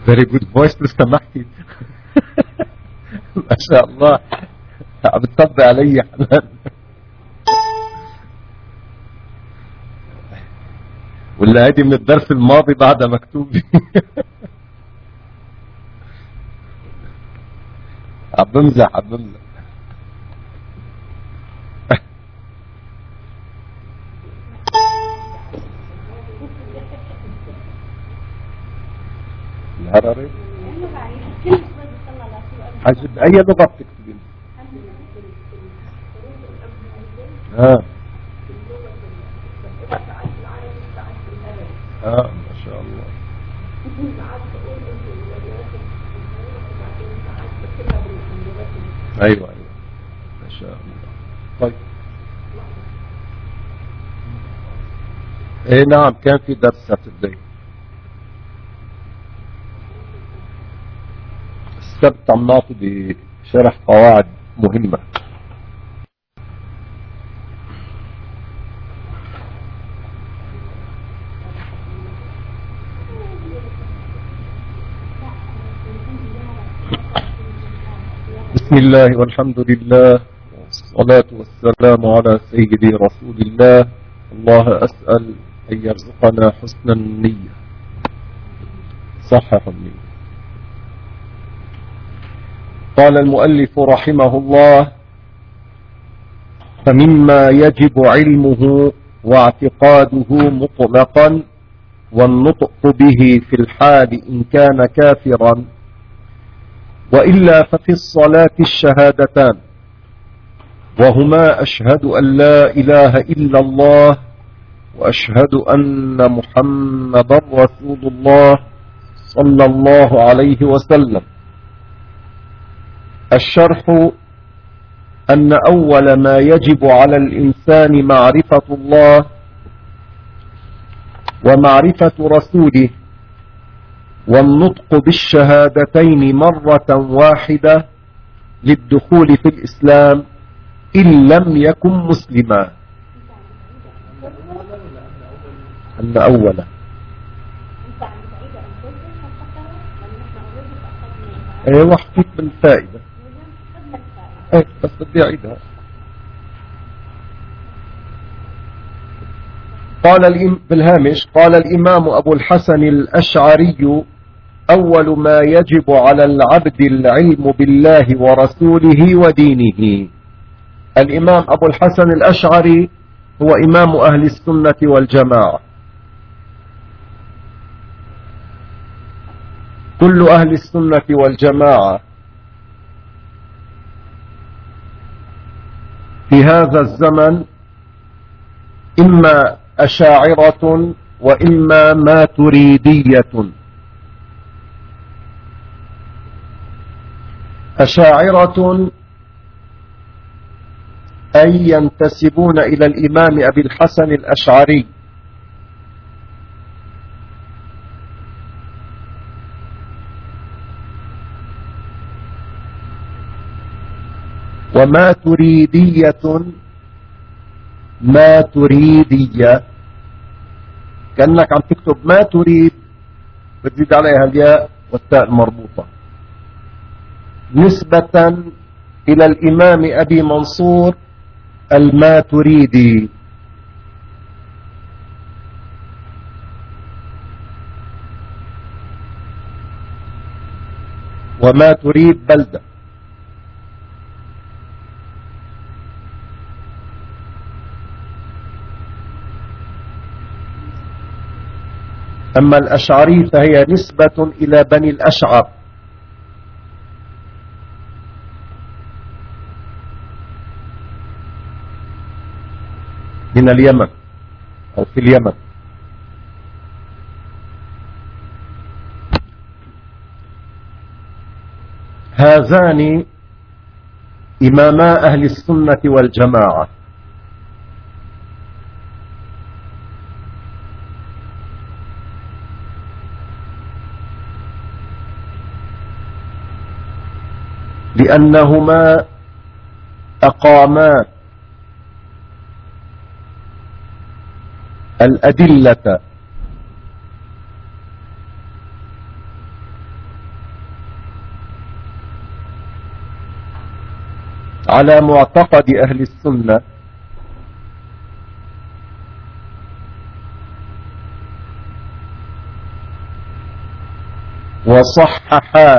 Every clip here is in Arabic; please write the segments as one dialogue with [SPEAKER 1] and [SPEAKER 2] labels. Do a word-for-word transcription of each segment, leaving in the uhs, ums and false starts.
[SPEAKER 1] very good voice لسه محكي. ما شاء الله عم بتصدق علي يا حنان. ولا هذه من الدرس الماضي بعدها مكتوبة. عم بمزح عم بمزح. الهرري عجب اي لغة بتكتبين؟ اه اه ما شاء الله. ايوه ايوه ما شاء الله. طيب ايه نعم كان في درس ساتردي. السبت عم نعطي بشرح قواعد مهمة. بسم الله والحمد لله والصلاة والسلام على سيدي رسول الله. الله أسأل أن يرزقنا حسن النية. صحح النية. قال المؤلف رحمه الله: فمما يجب علمه واعتقاده مطلقا والنطق به في الحال إن كان كافرا، وإلا ففي الصلاة الشهادتان، وهما أشهد أن لا إله إلا الله وأشهد أن محمدا رسول الله صلى الله عليه وسلم. الشرح: أن أول ما يجب على الإنسان معرفة الله ومعرفة رسوله، والنطق بالشهادتين مرة واحدة للدخول في الإسلام إن لم يكن مسلما. أن أولا ايوه حكيت بالفائدة ايه بس بدي اعيدها. قال بالهامش: قال الإمام أبو الحسن الأشعري: أول ما يجب على العبد العلم بالله ورسوله ودينه. الإمام أبو الحسن الأشعري هو إمام أهل السنة والجماعة. كل أهل السنة والجماعة في هذا الزمن إما أشاعرة وإما ماتريدية. أشاعرة أي ينتسبون إلى الإمام أبي الحسن الأشعري، وماتريدية ماتريدية كأنك عم تكتب ما تريد بتزيد عليها الياء والتاء المربوطة، نسبة إلى الإمام أبي منصور الماتريدي. وما تريد بلدة. أما الأشعري فهي نسبة إلى بني الأشعر، من اليمن أو في اليمن. هذان إماما أهل السنة والجماعة. لأنهما أقاما الأدلة على معتقد أهل السنة وصححا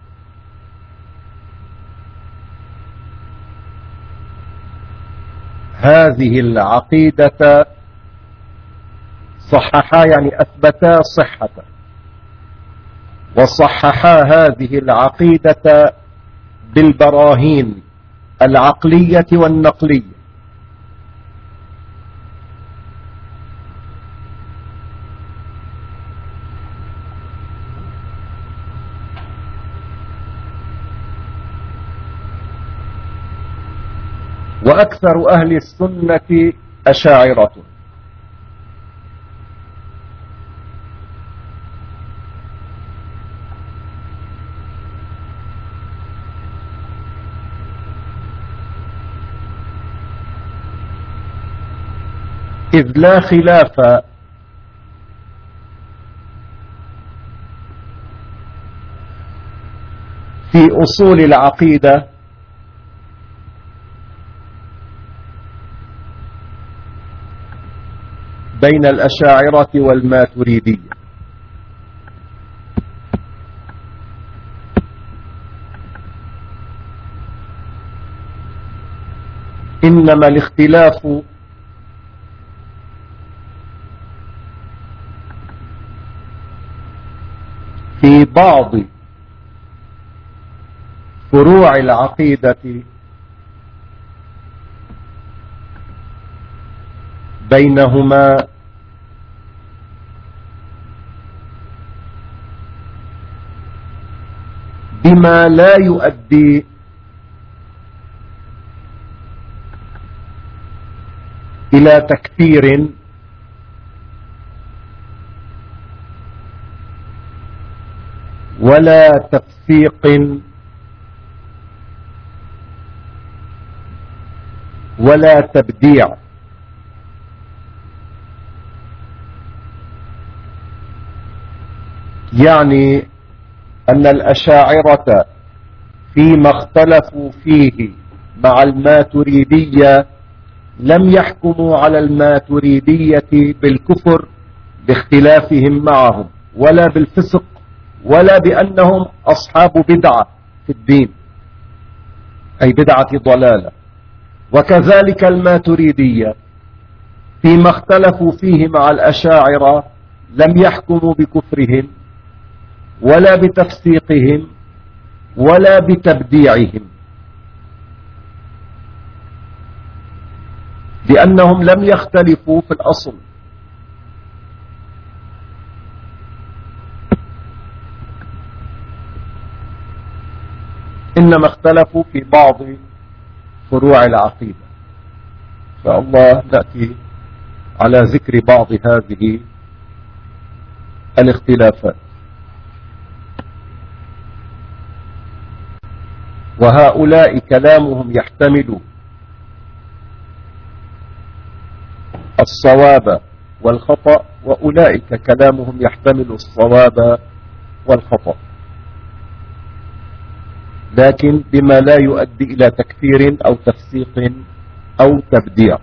[SPEAKER 1] هذه العقيدة، صححا يعني أثبتا صحة، وصححا هذه العقيدة بالبراهين العقلية والنقلية. وأكثر أهل السنة أشاعرة، إذ لا خلاف في أصول العقيدة بين الأشاعرة والماتريدية، إنما الاختلاف في بعض فروع العقيدة بينهما بما لا يؤدي إلى تكفير ولا تفسيق ولا تبديع. يعني أن الأشاعرة فيما اختلفوا فيه مع الماتريدية لم يحكموا على الماتريدية بالكفر باختلافهم معهم، ولا بالفسق، ولا بأنهم أصحاب بدعة في الدين أي بدعة ضلالة. وكذلك الماتريدية فيما اختلفوا فيه مع الأشاعرة لم يحكموا بكفرهم ولا بتفسيقهم ولا بتبديعهم، لأنهم لم يختلفوا في الأصل. إنما اختلفوا في بعض فروع العقيدة. إن شاء الله نأتي على ذكر بعض هذه الاختلافات. وهؤلاء كلامهم يحتمل الصواب والخطأ، وأولئك كلامهم يحتمل الصواب والخطأ، لكن بما لا يؤدي إلى تكفير أو تفسيق أو تبديع.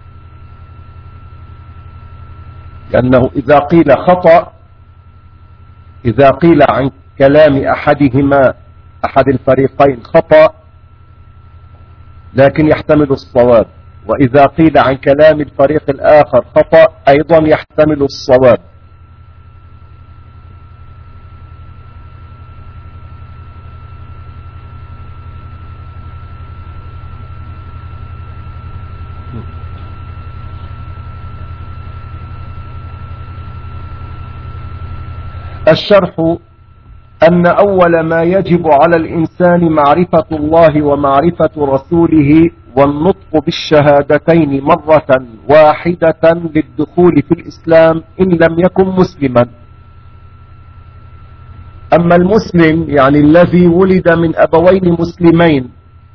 [SPEAKER 1] لأنه إذا قيل خطأ، إذا قيل عن كلام أحدهما أحد الفريقين خطأ لكن يحتمل الصواب، وإذا قيل عن كلام الفريق الآخر خطأ أيضا يحتمل الصواب. الشرح أن أول ما يجب على الإنسان معرفة الله ومعرفة رسوله والنطق بالشهادتين مرة واحدة للدخول في الإسلام إن لم يكن مسلما. أما المسلم يعني الذي ولد من أبوين مسلمين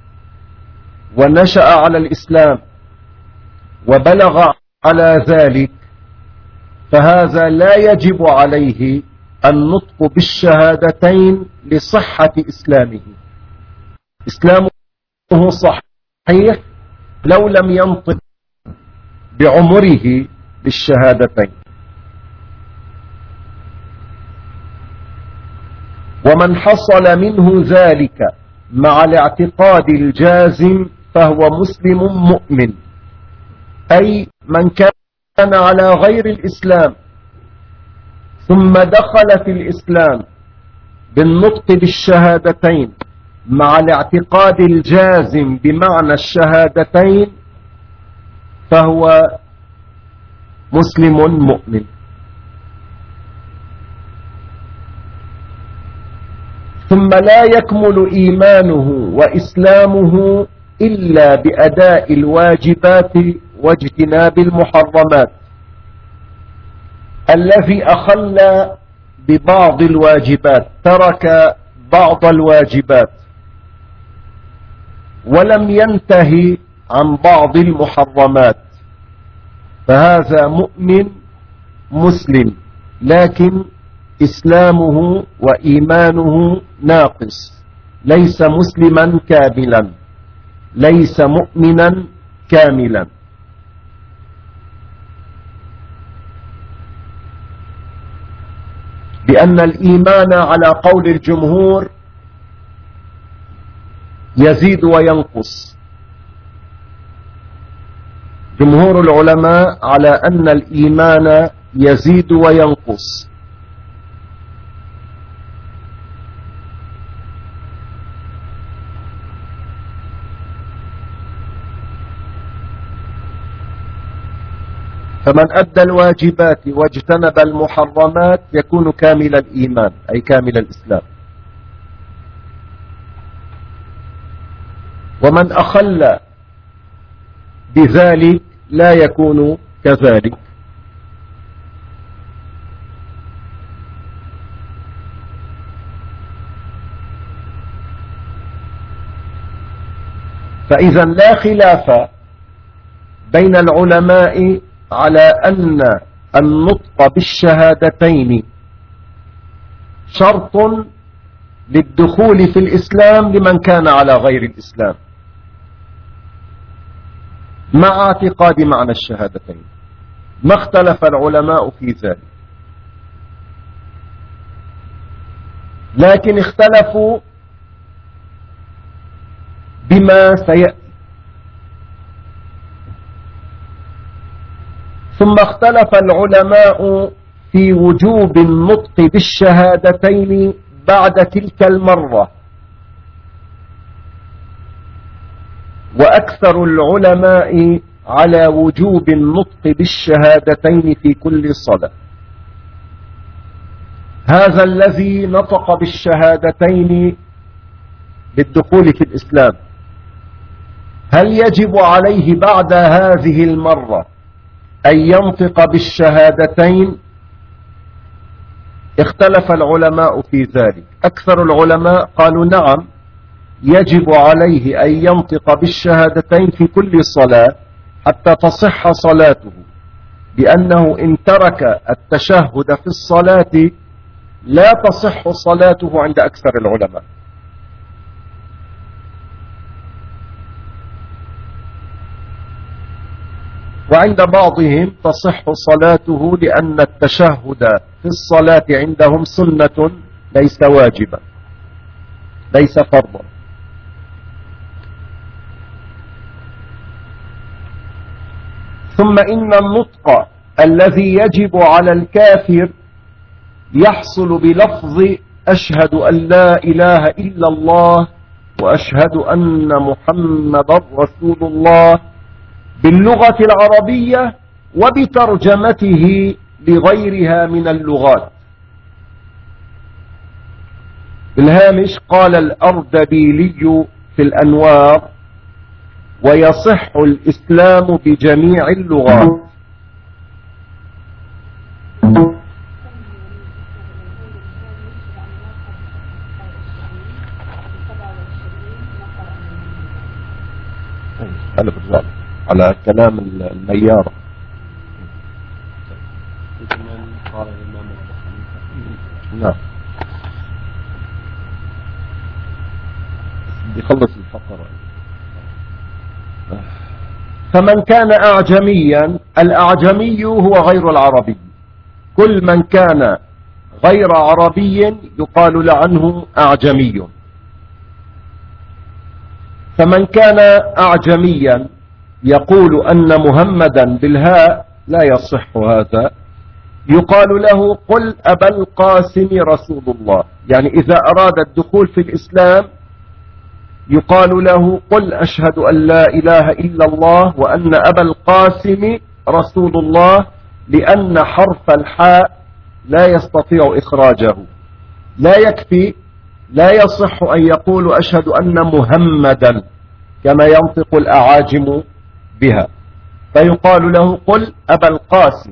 [SPEAKER 1] ونشأ على الإسلام وبلغ على ذلك، فهذا لا يجب عليه النطق بالشهادتين لصحة إسلامه. إسلامه صحيح لو لم ينطق بعمره بالشهادتين. ومن حصل منه ذلك مع الاعتقاد الجازم فهو مسلم مؤمن، أي من كان على غير الإسلام ثم دخل في الإسلام بالنطق بالشهادتين مع الاعتقاد الجازم بمعنى الشهادتين فهو مسلم مؤمن. ثم لا يكمل إيمانه وإسلامه إلا بأداء الواجبات واجتناب المحرمات. الذي أخل ببعض الواجبات، ترك بعض الواجبات ولم ينتهي عن بعض المحرمات، فهذا مؤمن مسلم، لكن إسلامه وإيمانه ناقص، ليس مسلما كاملا، ليس مؤمنا كاملا. لأن الإيمان على قول الجمهور يزيد وينقص. جمهور العلماء على أن الإيمان يزيد وينقص. فمن أدى الواجبات واجتنب المحرمات يكون كامل الإيمان، أي كامل الإسلام. ومن أخل بذلك لا يكون كذلك. فإذا لا خلاف بين العلماء على أن النطق بالشهادتين شرط للدخول في الإسلام لمن كان على غير الإسلام، مع اعتقاد معنى الشهادتين. ما اختلف العلماء في ذلك، لكن اختلفوا بما سيأتي. ثم اختلف العلماء في وجوب النطق بالشهادتين بعد تلك المرة، وأكثر العلماء على وجوب النطق بالشهادتين في كل صلاة. هذا الذي نطق بالشهادتين للدخول في الإسلام، هل يجب عليه بعد هذه المرة أن ينطق بالشهادتين؟ اختلف العلماء في ذلك. أكثر العلماء قالوا نعم، يجب عليه أن ينطق بالشهادتين في كل صلاة حتى تصح صلاته، لأنه إن ترك التشهد في الصلاة لا تصح صلاته عند أكثر العلماء. وعند بعضهم تصح صلاته لأن التشهد في الصلاة عندهم سنة ليس واجبا، ليس فرضا. ثم إن النطق الذي يجب على الكافر يحصل بلفظ أشهد أن لا إله إلا الله وأشهد أن محمدا رسول الله باللغة العربية وبترجمته لغيرها من اللغات. بالهامش قال الأردبيلي في الأنوار: ويصح الإسلام بجميع اللغات. هذا بالضبط على كلام الميارة. قال الإمام نعم يخلص الفقرة. فمن كان أعجميا، الأعجمي هو غير العربي، كل من كان غير عربي يقال عنه أعجمي. فمن كان أعجميا يقول أن محمدا بالهاء لا يصح هذا، يقال له قل أبا القاسم رسول الله. يعني إذا أراد الدخول في الإسلام يقال له قل أشهد أن لا إله إلا الله وأن أبا القاسم رسول الله، لأن حرف الحاء لا يستطيع إخراجه. لا يكفي، لا يصح أن يقول أشهد أن محمدا كما ينطق الأعاجم بها، فيقال له قل أبا القاسم.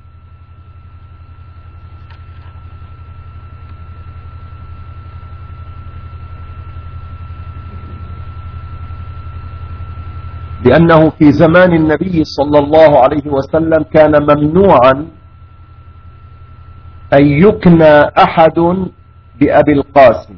[SPEAKER 1] لأنه في زمان النبي صلى الله عليه وسلم كان ممنوعا أن يكنى أحد بأبي القاسم.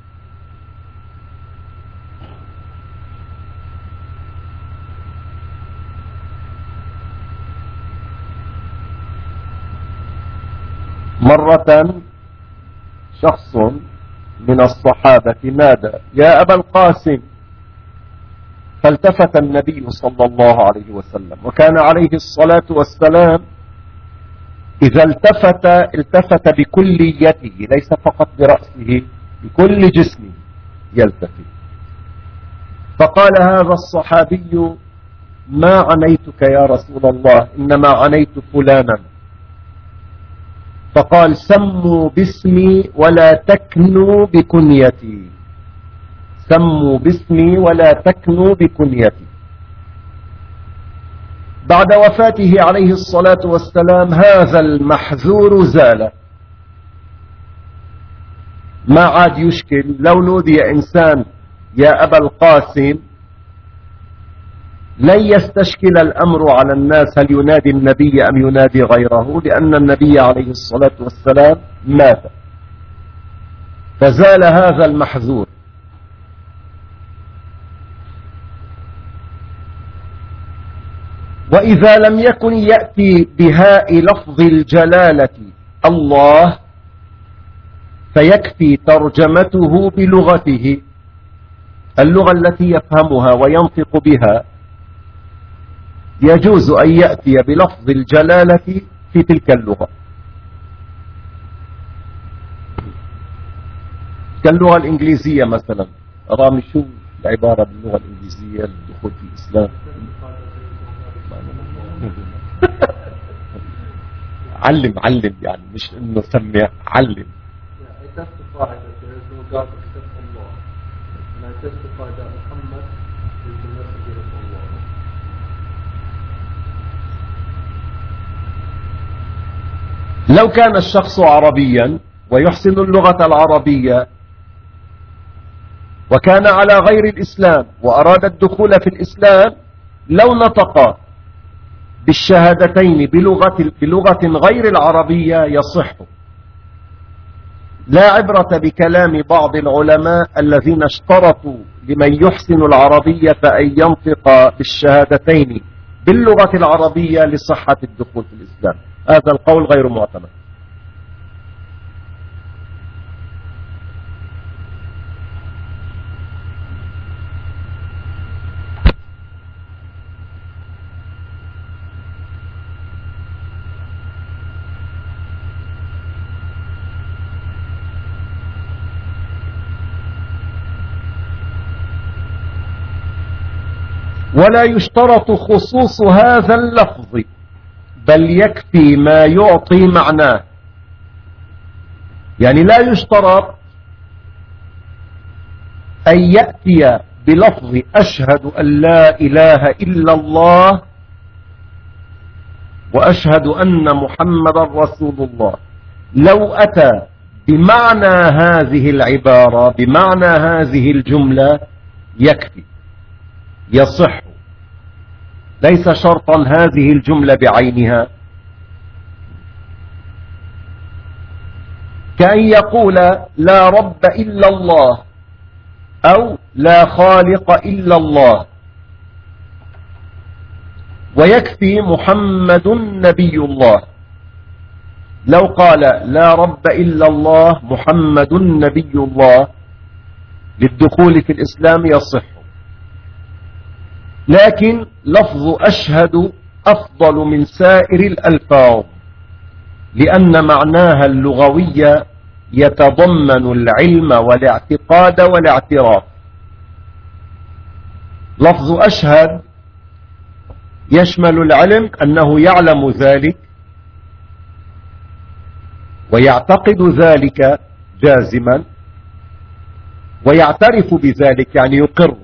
[SPEAKER 1] مرة شخص من الصحابة نادى يا أبا القاسم، فالتفت النبي صلى الله عليه وسلم، وكان عليه الصلاة والسلام إذا التفت التفت بكليته ليس فقط برأسه، بكل جسمه يلتفت. فقال هذا الصحابي ما عنيتك يا رسول الله، إنما عنيت فلانا. فقال سموا باسمي ولا تكنوا بكنيتي، سموا باسمي ولا تكنوا بكنيتي. بعد وفاته عليه الصلاة والسلام هذا المحذور زال، ما عاد يشكل. لو نودي إنسان يا أبا القاسم لن يستشكل الأمر على الناس هل ينادي النبي أم ينادي غيره، لأن النبي عليه الصلاة والسلام مات، فزال هذا المحذور. وإذا لم يكن يأتي بهاء لفظ الجلالة الله فيكفي ترجمته بلغته، اللغة التي يفهمها وينطق بها، يجوز أن يأتي بلفظ الجلالة في تلك اللغة، كاللغة الإنجليزية مثلا. رامي شو العبارة باللغة الإنجليزية للدخول في الإسلام؟ علم علم يعني مش انه سمع، علم. لو كان الشخص عربيا ويحسن اللغة العربية وكان على غير الإسلام وأراد الدخول في الإسلام، لو نطق بالشهادتين بلغة, بلغة غير العربية يصح. لا عبرة بكلام بعض العلماء الذين اشترطوا لمن يحسن العربية أن ينطق بالشهادتين باللغة العربية لصحة الدخول في الإسلام، هذا القول غير معتمد. ولا يشترط خصوص هذا اللفظ، بل يكفي ما يعطي معناه. يعني لا يشترط أن يأتي بلفظ أشهد أن لا إله إلا الله وأشهد أن محمدا رسول الله. لو أتى بمعنى هذه العبارة، بمعنى هذه الجملة، يكفي، يصح، ليس شرطا هذه الجملة بعينها. كأن يقول لا رب إلا الله أو لا خالق إلا الله، ويكفي محمد نبي الله. لو قال لا رب إلا الله محمد نبي الله للدخول في الإسلام يصح، لكن لفظ أشهد أفضل من سائر الألفاظ لأن معناها اللغوي يتضمن العلم والاعتقاد والاعتراف. لفظ أشهد يشمل العلم أنه يعلم ذلك ويعتقد ذلك جازما ويعترف بذلك يعني يقر.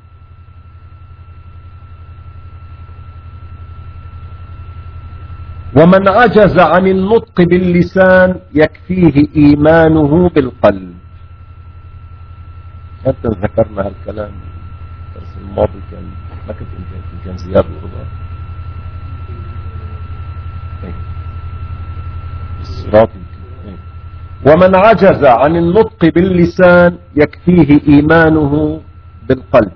[SPEAKER 1] ومن عجز عن النطق باللسان يكفيه إيمانه بالقلب. أنت ذكرنا هالكلام الدرس الماضي، كان ما كنت انت كان زياد الرضا الصراط. ومن عجز عن النطق باللسان يكفيه إيمانه بالقلب.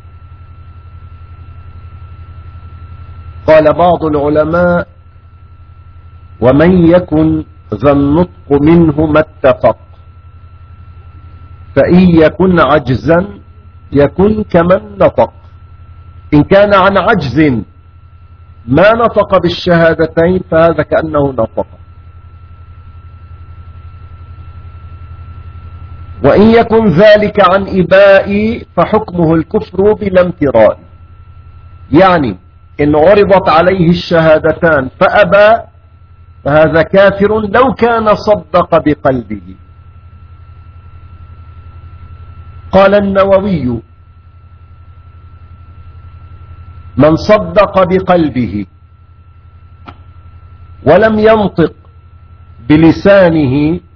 [SPEAKER 1] قال بعض العلماء ومن يكن ذا النطق منه ما اتفق، فإن يكن عجزا يكن كمن نطق. إن كان عن عجز ما نطق بالشهادتين فهذا كأنه نطق. وإن يكن ذلك عن إباء فحكمه الكفر بلا امتراء، يعني إن عرضت عليه الشهادتان فأبى فهذا كافر لو كان صدق بقلبه. قال النووي من صدق بقلبه ولم ينطق بلسانه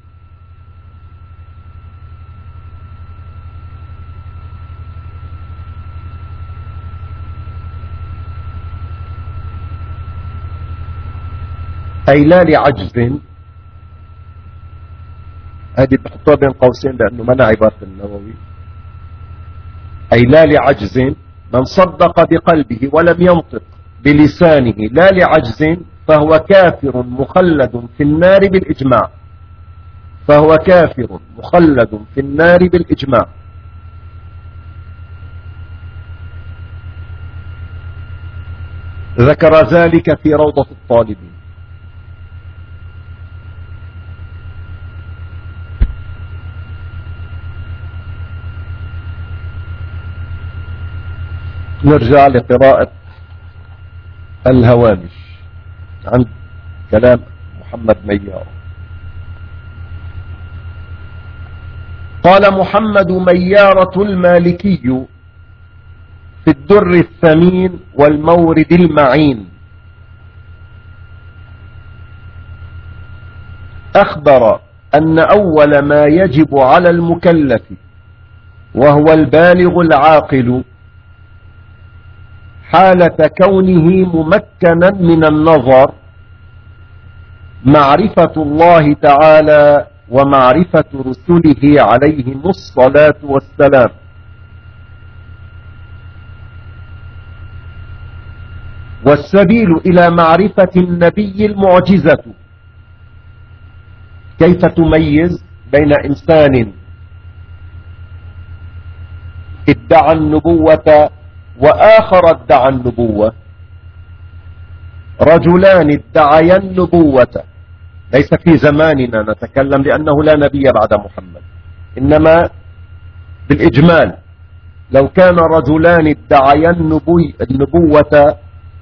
[SPEAKER 1] أي لا لعجز، هذه بحطها بين قوسين لأنه منع عبارة النووي، أي لا لعجز، من صدق بقلبه ولم ينطق بلسانه لا لعجز فهو كافر مخلد في النار بالإجماع، فهو كافر مخلد في النار بالإجماع. ذكر ذلك في روضة الطالبين. نرجع لقراءة الهوامش عن كلام محمد ميار. قال محمد ميارة المالكي في الدر الثمين والمورد المعين أخبر أن أول ما يجب على المكلف وهو البالغ العاقل حالة كونه ممكنا من النظر معرفة الله تعالى ومعرفة رسله عليهم الصلاة والسلام. والسبيل إلى معرفة النبي المعجزة. كيف تميز بين إنسان ادعى النبوة وآخر ادعى النبوة؟ رجلان ادعيا النبوة، ليس في زماننا نتكلم لأنه لا نبي بعد محمد، إنما بالإجمال لو كان رجلان ادعيا النبوة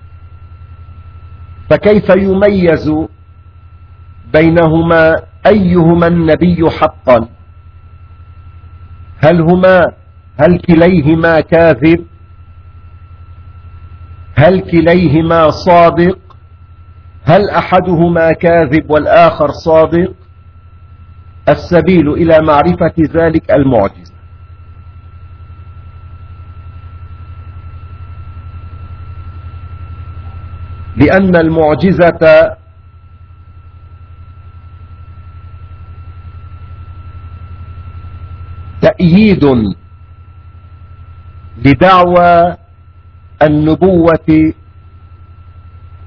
[SPEAKER 1] فكيف يميز بينهما أيهما النبي حقا؟ هل هما هل كليهما كاذب؟ هل كليهما صادق؟ هل أحدهما كاذب والآخر صادق؟ السبيل إلى معرفة ذلك المعجزة. لأن المعجزة تأييد لدعوى النبوة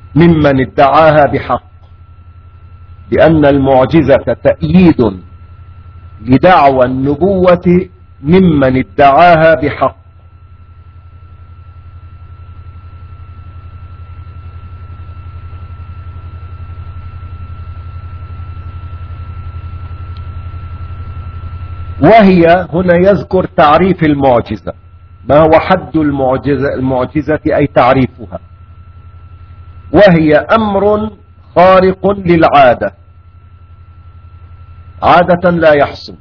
[SPEAKER 1] ممن ادعاها بحق، لأن المعجزة تأييد لدعوى النبوة ممن ادعاها بحق. وهي هنا يذكر تعريف المعجزة، ما هو حد المعجزة, المعجزة أي تعريفها. وهي أمر خارق للعادة، عادة لا يحصل،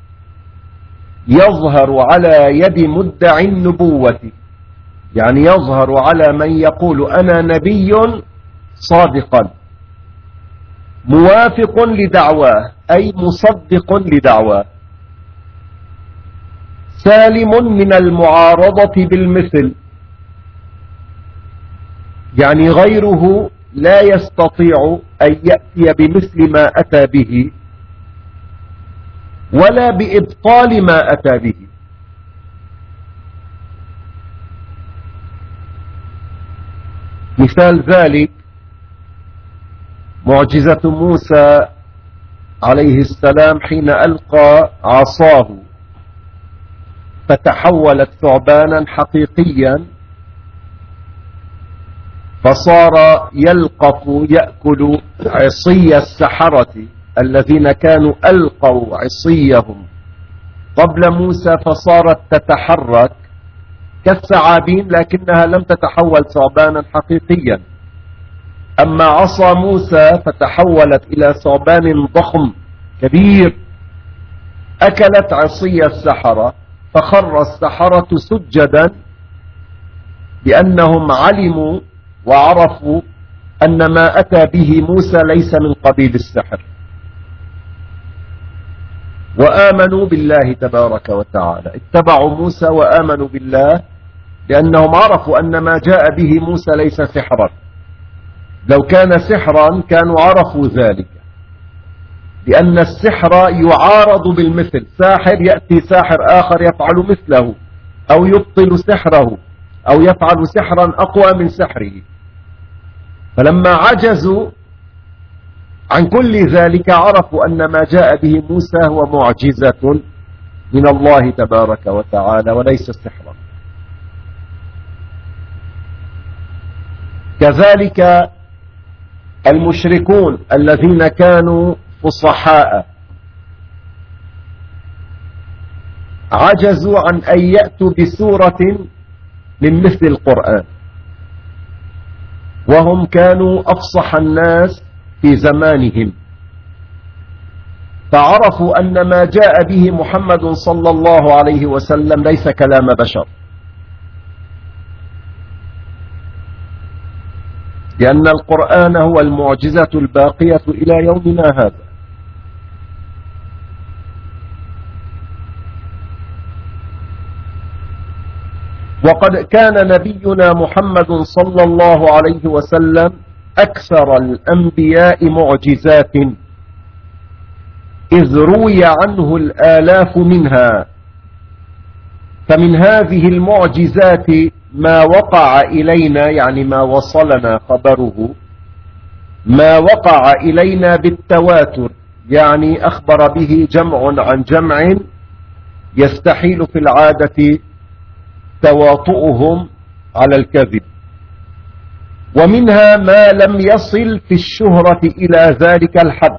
[SPEAKER 1] يظهر على يد مدعي النبوة، يعني يظهر على من يقول أنا نبي صادقا موافق لدعواه، أي مصدق لدعواه، سالم من المعارضة بالمثل، يعني غيره لا يستطيع أن يأتي بمثل ما أتى به ولا بإبطال ما أتى به. مثال ذلك معجزة موسى عليه السلام حين ألقى عصاه فتحولت ثعبانا حقيقيا، فصار يلقف يأكل عصي السحرة الذين كانوا ألقوا عصيهم قبل موسى، فصارت تتحرك كالثعابين لكنها لم تتحول ثعبانا حقيقيا. أما عصا موسى فتحولت إلى ثعبان ضخم كبير أكلت عصي السحرة، فخر السحرة سجدا لأنهم علموا وعرفوا أن ما أتى به موسى ليس من قبيل السحر، وآمنوا بالله تبارك وتعالى، اتبعوا موسى وآمنوا بالله لأنهم عرفوا أن ما جاء به موسى ليس سحرا. لو كان سحرا كانوا عرفوا ذلك، لأن السحر يعارض بالمثل، ساحر يأتي ساحر آخر يفعل مثله أو يبطل سحره أو يفعل سحرا أقوى من سحره. فلما عجزوا عن كل ذلك عرفوا أن ما جاء به موسى هو معجزة من الله تبارك وتعالى وليس سحرا. كذلك المشركون الذين كانوا فصحاء عجزوا عن أن يأتوا بسورة من مثل القرآن، وهم كانوا أفصح الناس في زمانهم، فعرفوا أن ما جاء به محمد صلى الله عليه وسلم ليس كلام بشر، لأن القرآن هو المعجزة الباقية إلى يومنا هذا. وقد كان نبينا محمد صلى الله عليه وسلم أكثر الأنبياء معجزات، إذ روي عنه الآلاف منها. فمن هذه المعجزات ما وقع إلينا، يعني ما وصلنا خبره، ما وقع إلينا بالتواتر، يعني أخبر به جمع عن جمع يستحيل في العادة تواطؤهم على الكذب. ومنها ما لم يصل في الشهرة إلى ذلك الحد.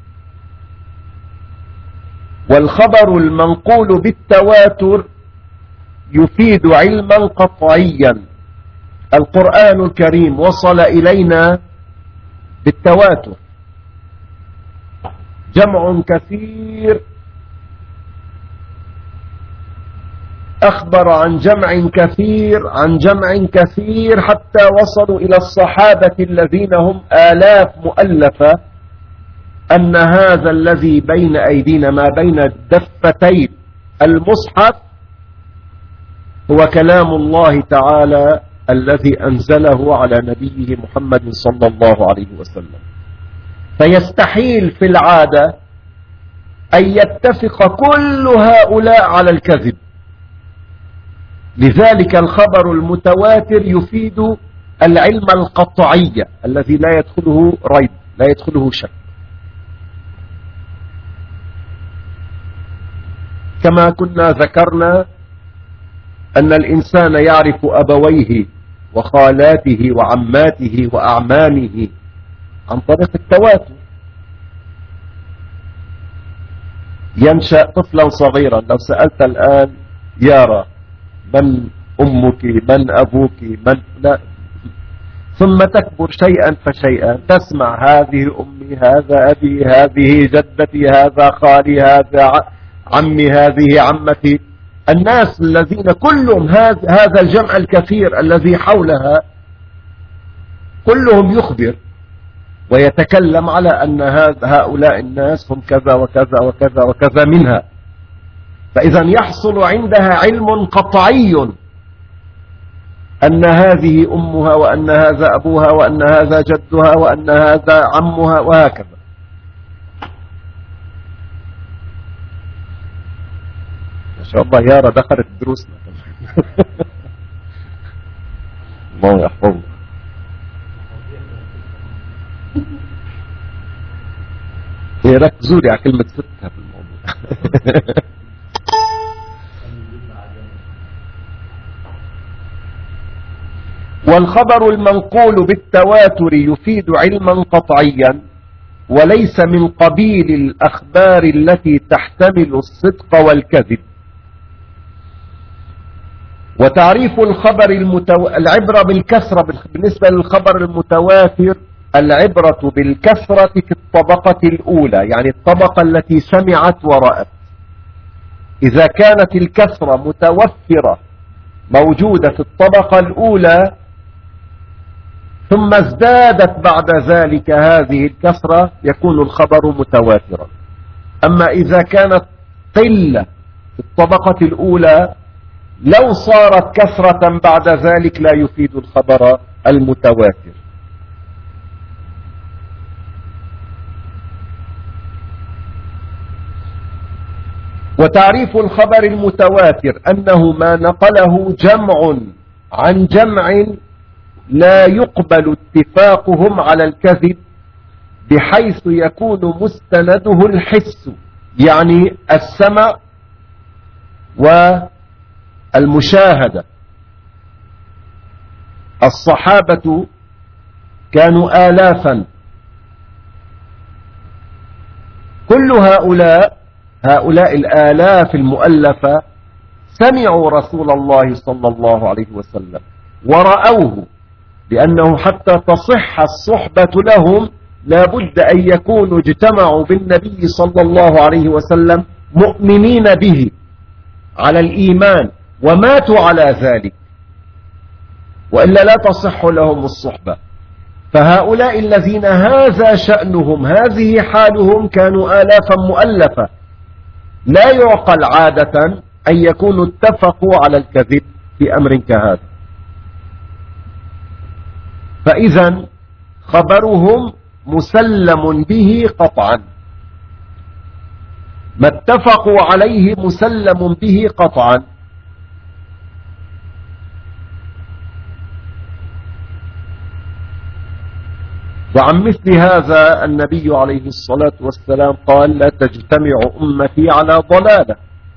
[SPEAKER 1] والخبر المنقول بالتواتر يفيد علما قطعيا. القرآن الكريم وصل إلينا بالتواتر، جمع كثير أخبر عن جمع كثير عن جمع كثير حتى وصلوا إلى الصحابة الذين هم آلاف مؤلفة، أن هذا الذي بين أيدينا ما بين الدفتي المصحف هو كلام الله تعالى الذي أنزله على نبيه محمد صلى الله عليه وسلم. فيستحيل في العادة أن يتفق كل هؤلاء على الكذب. لذلك الخبر المتواتر يفيد العلم القطعي الذي لا يدخله ريب، لا يدخله شك. كما كنا ذكرنا أن الإنسان يعرف أبويه وخالاته وعماته وأعمامه عن طريق التواتر. ينشأ طفلا صغيرا، لو سألت الآن يارا من أمك من أبوك من لا، ثم تكبر شيئا فشيئا، تسمع هذه أمي هذا أبي هذه جدتي هذا خالي هذا عمي هذه عمتي. الناس الذين كلهم هذا الجمع الكثير الذي حولها كلهم يخبر ويتكلم على أن هؤلاء الناس هم كذا وكذا وكذا وكذا منها. فإذا يحصل عندها علم قطعي أن هذه أمها وأن هذا أبوها وأن هذا جدها وأن هذا عمها وهكذا. ما شاء الله يارا دخلت دروسنا. الله يحفظك. ركزوا لي على كلمة ستة في الموضوع. والخبر المنقول بالتواتر يفيد علما قطعيا وليس من قبيل الأخبار التي تحتمل الصدق والكذب. وتعريف الخبر المتو... العبرة بالكثرة بالنسبة للخبر المتواتر، العبرة بالكثرة في الطبقة الأولى، يعني الطبقة التي سمعت ورأت. إذا كانت الكثرة متوفرة موجودة في الطبقة الأولى ثم ازدادت بعد ذلك هذه الكثرة يكون الخبر متواترا. أما إذا كانت قلة في الطبقة الأولى لو صارت كثرة بعد ذلك لا يفيد الخبر المتواتر. وتعريف الخبر المتواتر أنه ما نقله جمع عن جمع لا يقبل اتفاقهم على الكذب بحيث يكون مستنده الحس، يعني السمع والمشاهدة. الصحابة كانوا آلافا، كل هؤلاء هؤلاء الآلاف المؤلفة سمعوا رسول الله صلى الله عليه وسلم ورأوه، لأنه حتى تصح الصحبة لهم لا بد أن يكونوا اجتمعوا بالنبي صلى الله عليه وسلم مؤمنين به على الإيمان وماتوا على ذلك، وإلا لا تصح لهم الصحبة. فهؤلاء الذين هذا شأنهم هذه حالهم كانوا آلافا مؤلفة، لا يعقل عادة أن يكونوا اتفقوا على الكذب في أمر كهذا. فإذا خبرهم مسلم به قطعا، ما اتفقوا عليه مسلم به قطعا. وعن مثل هذا النبي عليه الصلاة والسلام قال: لا تجتمع أمتي على ضلالة.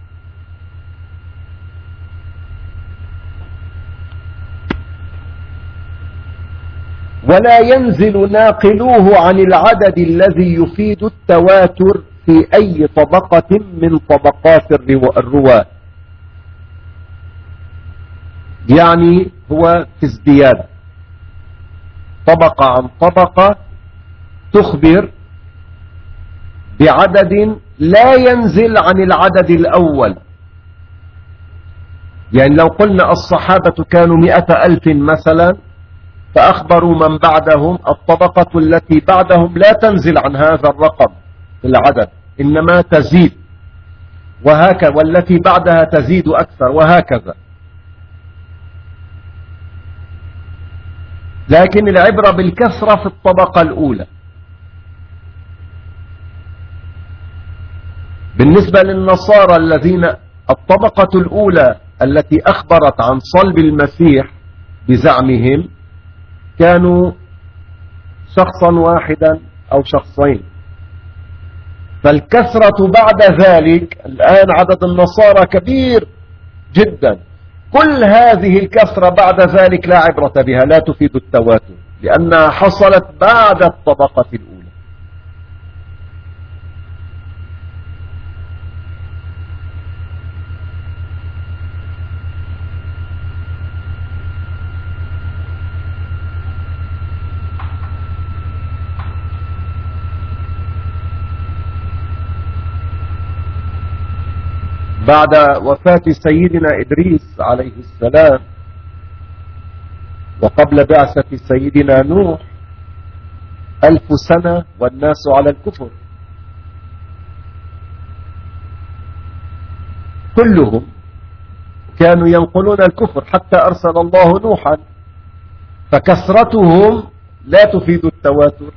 [SPEAKER 1] ولا ينزل ناقلوه عن العدد الذي يفيد التواتر في أي طبقة من طبقات الرواة، يعني هو في ازدياد طبقة عن طبقة تخبر بعدد لا ينزل عن العدد الأول. يعني لو قلنا الصحابة كانوا مئة ألف مثلا، فأخبروا من بعدهم الطبقة التي بعدهم لا تنزل عن هذا الرقم في العدد إنما تزيد، وهكذا، والتي بعدها تزيد أكثر، وهكذا. لكن العبرة بالكثرة في الطبقة الأولى. بالنسبة للنصارى الذين الطبقة الأولى التي أخبرت عن صلب المسيح بزعمهم كانوا شخصا واحدا أو شخصين، فالكثرة بعد ذلك الآن عدد النصارى كبير جدا، كل هذه الكثرة بعد ذلك لا عبرة بها، لا تفيد التواتر، لأنها حصلت بعد الطبقة الأولى. بعد وفاة سيدنا إدريس عليه السلام وقبل بعثة سيدنا نوح ألف سنة والناس على الكفر، كلهم كانوا ينقلون الكفر حتى أرسل الله نوحا، فكثرتهم لا تفيد التواتر،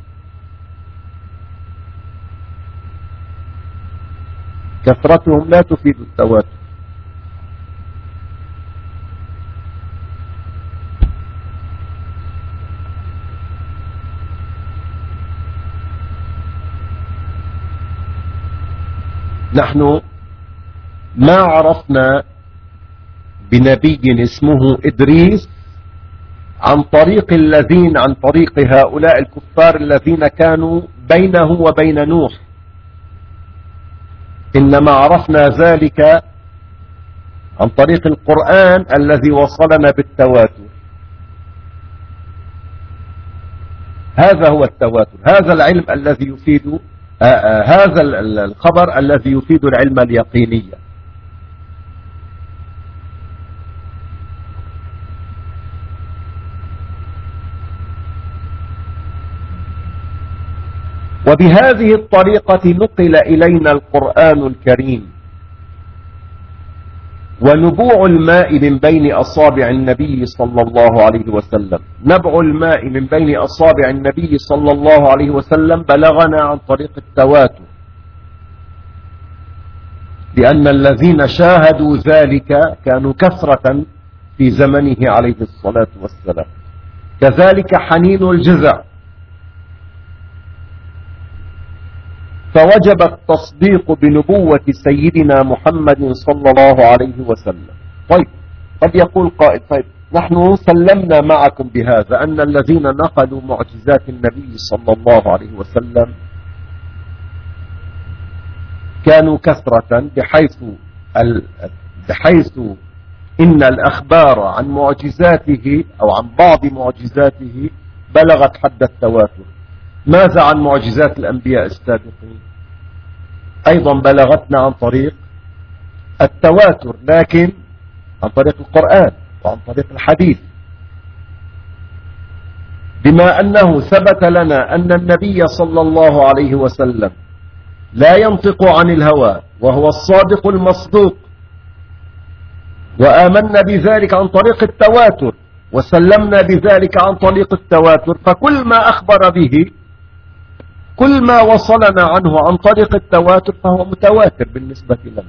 [SPEAKER 1] كثرتهم لا تفيد التواتر. نحن ما عرفنا بنبي اسمه إدريس عن طريق الذين عن طريق هؤلاء الكفار الذين كانوا بينه وبين نوح، إنما عرفنا ذلك عن طريق القرآن الذي وصلنا بالتواتر. هذا هو التواتر، هذا العلم الذي يفيد آآ آآ هذا الخبر الذي يفيد العلم اليقيني. وبهذه الطريقة نقل إلينا القرآن الكريم، ونبوع الماء من بين أصابع النبي صلى الله عليه وسلم، نبع الماء من بين أصابع النبي صلى الله عليه وسلم بلغنا عن طريق التواتر، لأن الذين شاهدوا ذلك كانوا كثرة في زمنه عليه الصلاة والسلام. كذلك حنين الجزع، فوجب التصديق بنبوة سيدنا محمد صلى الله عليه وسلم. طيب، قد يقول قائل: طيب نحن سلمنا معكم بهذا أن الذين نقلوا معجزات النبي صلى الله عليه وسلم كانوا كثرة، بحيث بحيث إن الأخبار عن معجزاته أو عن بعض معجزاته بلغت حد التواتر. ماذا عن معجزات الأنبياء السابقين؟ أيضا بلغتنا عن طريق التواتر، لكن عن طريق القرآن وعن طريق الحديث، بما أنه ثبت لنا أن النبي صلى الله عليه وسلم لا ينطق عن الهوى وهو الصادق المصدوق، وآمنا بذلك عن طريق التواتر وسلمنا بذلك عن طريق التواتر، فكل ما أخبر به، كل ما وصلنا عنه عن طريق التواتر فهو متواتر بالنسبة لنا.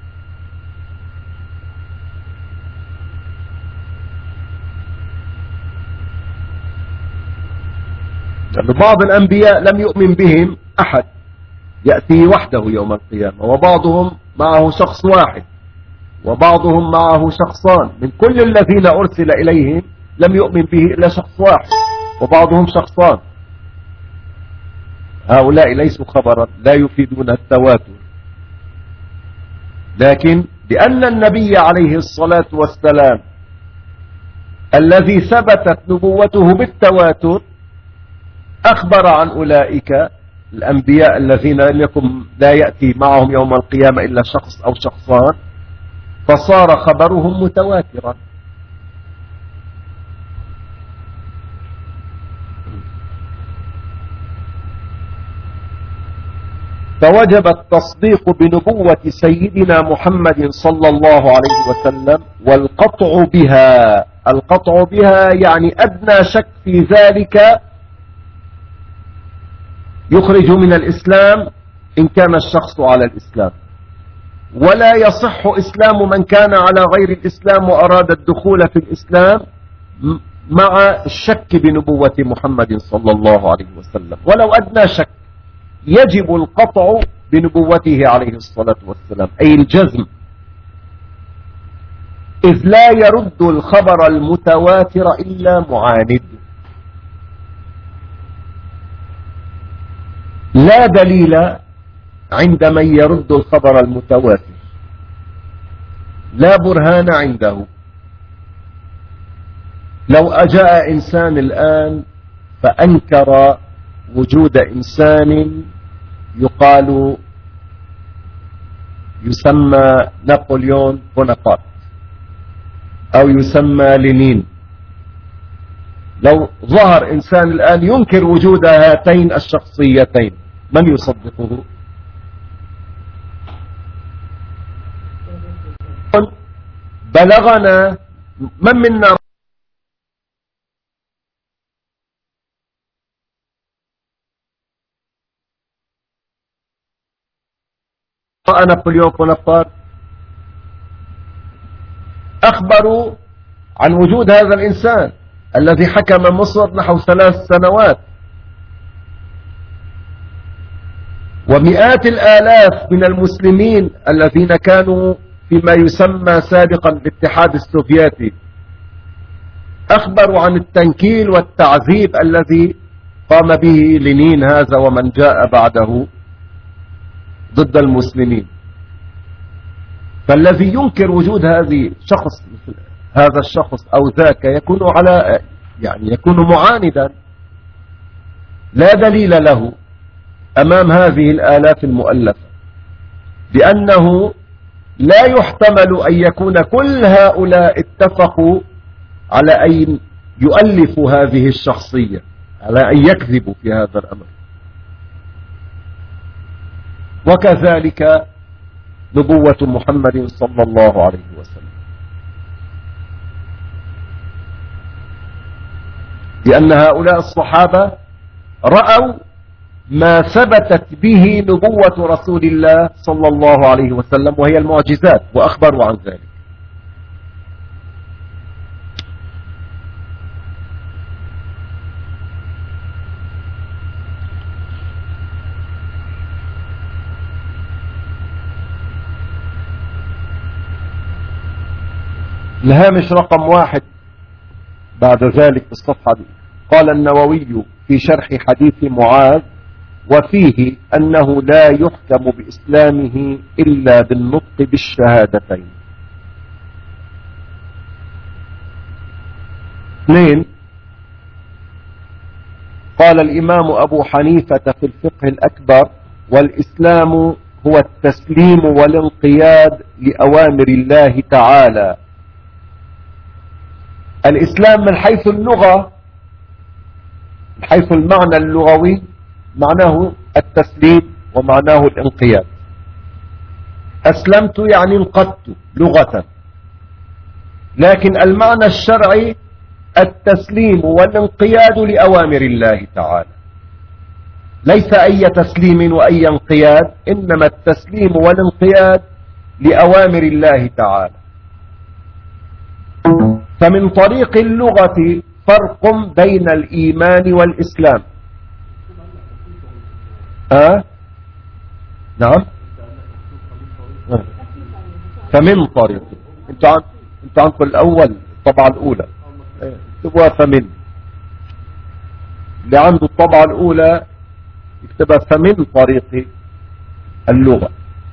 [SPEAKER 1] لأن بعض الأنبياء لم يؤمن بهم أحد، يأتي وحده يوم القيامة، وبعضهم معه شخص واحد، وبعضهم معه شخصان، من كل الذين أرسل إليهم لم يؤمن به إلا شخص واحد، وبعضهم شخصان. هؤلاء ليسوا خبرا، لا يفيدون التواتر، لكن لأن النبي عليه الصلاة والسلام الذي ثبتت نبوته بالتواتر أخبر عن أولئك الأنبياء الذين لم يكن لا يأتي معهم يوم القيامة إلا شخص أو شخصان، فصار خبرهم متواترا. فوجب التصديق بنبوة سيدنا محمد صلى الله عليه وسلم والقطع بها. القطع بها يعني أدنى شك في ذلك يخرج من الإسلام إن كان الشخص على الإسلام، ولا يصح إسلام من كان على غير الإسلام وأراد الدخول في الإسلام مع الشك بنبوة محمد صلى الله عليه وسلم، ولو أدنى شك يجب القطع بنبوته عليه الصلاة والسلام، أي الجزم، إذ لا يرد الخبر المتواتر إلا معاند. لا دليل عند من يرد الخبر المتواتر، لا برهان عنده. لو أجاء إنسان الآن فأنكر وجود إنسان يقال يسمى نابليون بونابرت أو يسمى لينين، لو ظهر إنسان الآن ينكر وجود هاتين الشخصيتين، من يصدقه؟ بلغنا من منا نابليون بونابرت؟ أخبروا عن وجود هذا الإنسان الذي حكم مصر نحو ثلاث سنوات، ومئات الآلاف من المسلمين الذين كانوا فيما يسمى سابقا الاتحاد السوفيتي أخبروا عن التنكيل والتعذيب الذي قام به لينين هذا ومن جاء بعده ضد المسلمين. فالذي ينكر وجود هذه شخص هذا الشخص أو ذاك يكون على يعني يكون معاندا، لا دليل له أمام هذه الآلاف المؤلفة، لأنه لا يحتمل أن يكون كل هؤلاء اتفقوا على أن يؤلفوا هذه الشخصية، على أن يكذبوا في هذا الأمر. وكذلك نبوة محمد صلى الله عليه وسلم، لأن هؤلاء الصحابة رأوا ما ثبتت به نبوة رسول الله صلى الله عليه وسلم وهي المعجزات، وأخبروا عن ذلك. الهامش رقم واحد بعد ذلك في الصفحة دي، قال النووي في شرح حديث معاذ: وفيه أنه لا يحكم بإسلامه إلا بالنطق بالشهادتين. اثنين، قال الإمام أبو حنيفة في الفقه الأكبر: والإسلام هو التسليم والانقياد لأوامر الله تعالى. الإسلام من حيث اللغة، من حيث المعنى اللغوي، معناه التسليم ومعناه الانقياد. أسلمت يعني انقدت لغة، لكن المعنى الشرعي التسليم والانقياد لأوامر الله تعالى، ليس أي تسليم وأي انقياد، إنما التسليم والانقياد لأوامر الله تعالى. فمن طريق اللغة فرق بين الإيمان والإسلام. أه؟ نعم. أه. فمن طريق، انت عن... انت عنكم الأول الطبعة الأولى اكتبوها فمن، اللي عنده الطبعة الأولى يكتبها فمن طريق اللغة.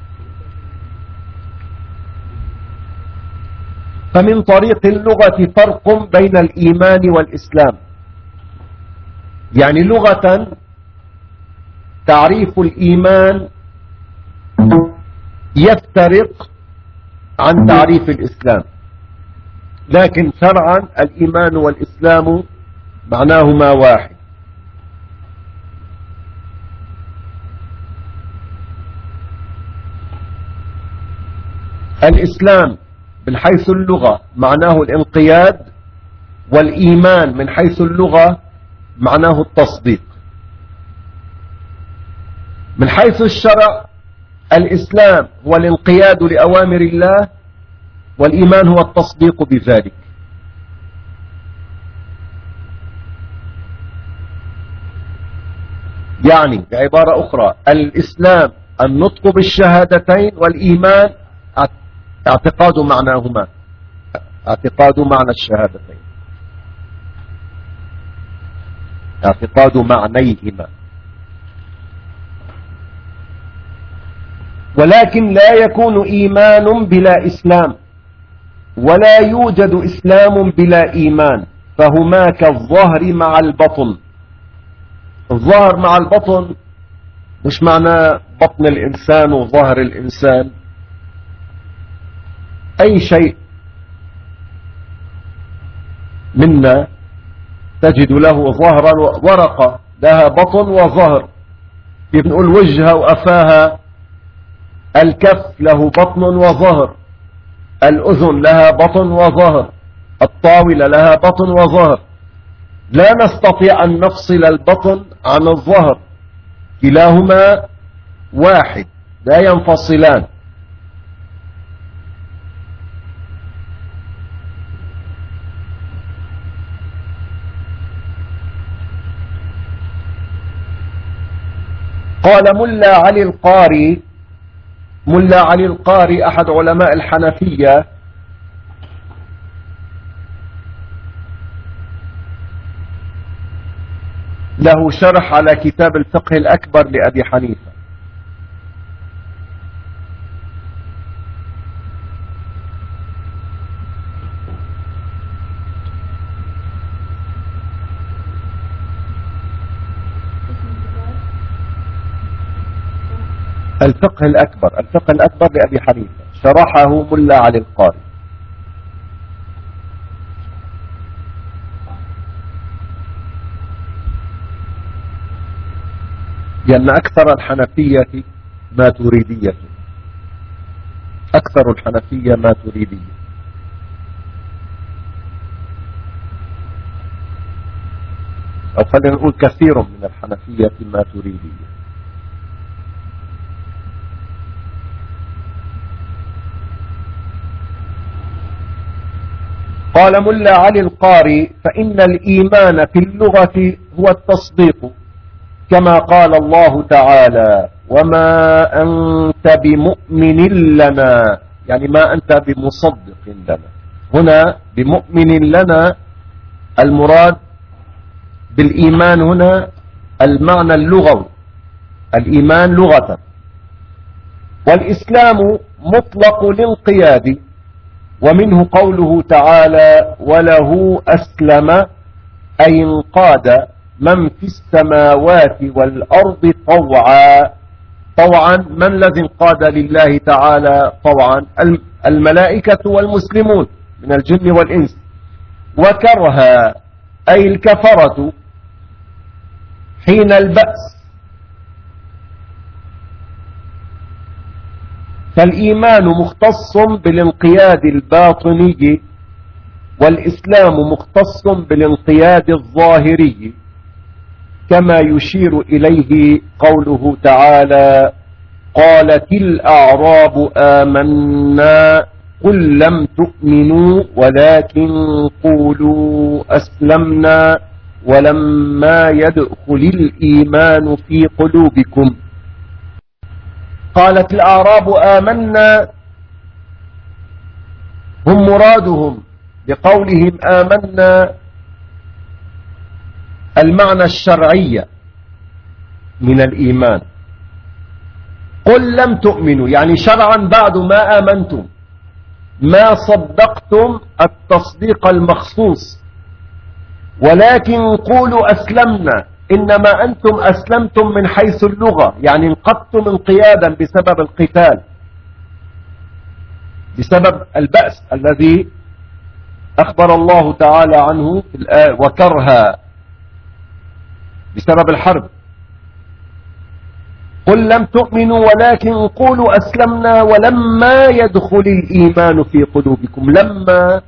[SPEAKER 1] فمن طريق اللغة فرق بين الإيمان والإسلام، يعني لغة تعريف الإيمان يفترق عن تعريف الإسلام، لكن شرعا الإيمان والإسلام معناهما واحد. الإسلام من حيث اللغة معناه الانقياد، والإيمان من حيث اللغة معناه التصديق. من حيث الشرع الإسلام هو الانقياد لأوامر الله، والإيمان هو التصديق بذلك. يعني بعبارة أخرى الإسلام النطق بالشهادتين، والإيمان اعتقاد معناهما، اعتقاد معنى الشهادتين، اعتقاد معنيهما. ولكن لا يكون إيمان بلا إسلام، ولا يوجد إسلام بلا إيمان، فهما كالظهر مع البطن. الظهر مع البطن مش معناه بطن الإنسان وظهر الإنسان، أي شيء منا تجد له ظهرا ورقة لها بطن وظهر، كيف نقول وجهها وأفاها، الكف له بطن وظهر، الأذن لها بطن وظهر، الطاولة لها بطن وظهر. لا نستطيع أن نفصل البطن عن الظهر، كلاهما واحد لا ينفصلان. قال ملا علي القاري، ملا علي القاري أحد علماء الحنفية، له شرح على كتاب الفقه الأكبر لأبي حنيفة. الفقه الأكبر، الفقه الأكبر لأبي حنيفة، شرحه ملا علي القاري. لأن أكثر الحنفية ماتريدية، أكثر الحنفية ماتريدية. أو خلينا نقول كثير من الحنفية ماتريدية. قال ملا علي القاري: فإن الإيمان في اللغة هو التصديق، كما قال الله تعالى: وما أنت بمؤمن لنا، يعني ما أنت بمصدق لنا. هنا بمؤمن لنا المراد بالإيمان هنا المعنى اللغوي، الإيمان لغة. والإسلام مطلق الانقياد، ومنه قوله تعالى: وله أسلم، أي انقاد من في السماوات والأرض طوعا. طوعا من الذي انقاد لله تعالى طوعا؟ الملائكة والمسلمون من الجن والإنس. وكرها أي الكفرة حين البأس. فالإيمان مختص بالانقياد الباطني، والإسلام مختص بالانقياد الظاهري، كما يشير إليه قوله تعالى: قالت الأعراب آمنا قل لم تؤمنوا ولكن قولوا أسلمنا ولما يدخل الإيمان في قلوبكم. قالت الأعراب آمنا، هم مرادهم بقولهم آمنا المعنى الشرعي من الإيمان. قل لم تؤمنوا يعني شرعا بعد ما آمنتم، ما صدقتم التصديق المخصوص، ولكن قولوا أسلمنا، إنما أنتم أسلمتم من حيث اللغة، يعني انقضتم انقيادا بسبب القتال، بسبب البأس الذي أخبر الله تعالى عنه في الآية: وكرها، بسبب الحرب. قل لم تؤمنوا ولكن قولوا أسلمنا ولما يدخل الإيمان في قلوبكم. لما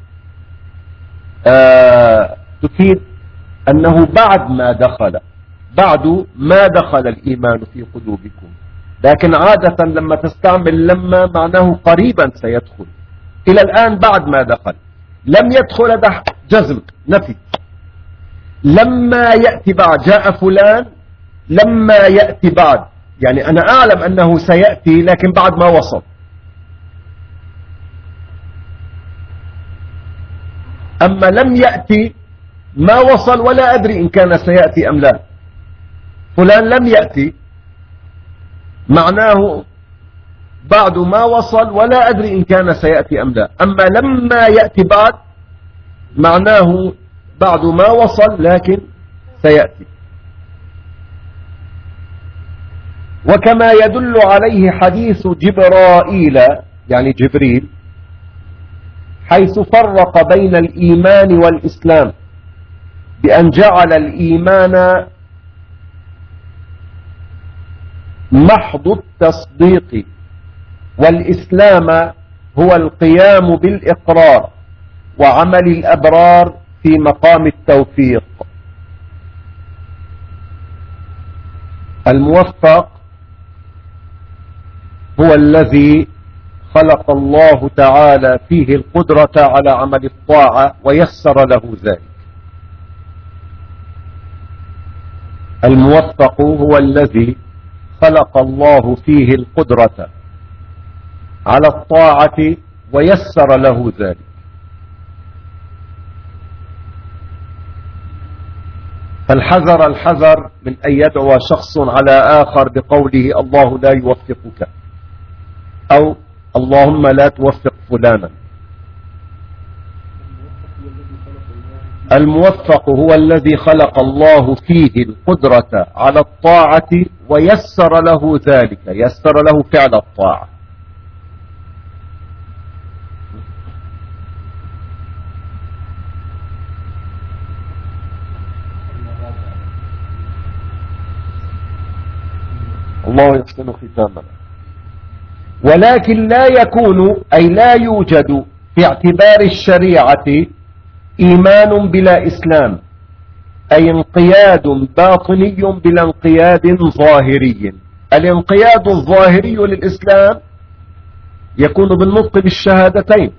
[SPEAKER 1] آه تفيد أنه بعد ما دخل، بعد ما دخل الإيمان في قلوبكم، لكن عادة لما تستعمل لما معناه قريبا سيدخل. إلى الآن بعد ما دخل، لم يدخل ده جزم نفي. لما يأتي بعد جاء فلان لما يأتي بعد، يعني أنا أعلم أنه سيأتي لكن بعد ما وصل. أما لم يأتي ما وصل ولا أدري إن كان سيأتي أم لا. فلان لم يأتي معناه بعد ما وصل ولا أدري إن كان سيأتي أم لا. أما لما يأتي بعد معناه بعد ما وصل لكن سيأتي. وكما يدل عليه حديث جبرائيل يعني جبريل حيث فرق بين الإيمان والإسلام بأن جعل الإيمان محض التصديق والإسلام هو القيام بالإقرار وعمل الأبرار في مقام التوفيق. الموفق هو الذي خلق الله تعالى فيه القدرة على عمل الطاعة ويسر له ذلك. الموفق هو الذي خلق الله فيه القدرة على الطاعة ويسر له ذلك. فالحذر الحذر من أن يدعو شخص على آخر بقوله الله لا يوفقك أو اللهم لا توفق فلانا. الموفق هو الذي خلق الله فيه القدرة على الطاعة ويسر له ذلك، يسر له فعل الطاعة. الله يحسن ختامنا. ولكن لا يكون أي لا يوجد في اعتبار الشريعة إيمان بلا إسلام، أي انقياد باطني بلا انقياد ظاهري. الانقياد الظاهري للإسلام يكون بالنطق بالشهادتين،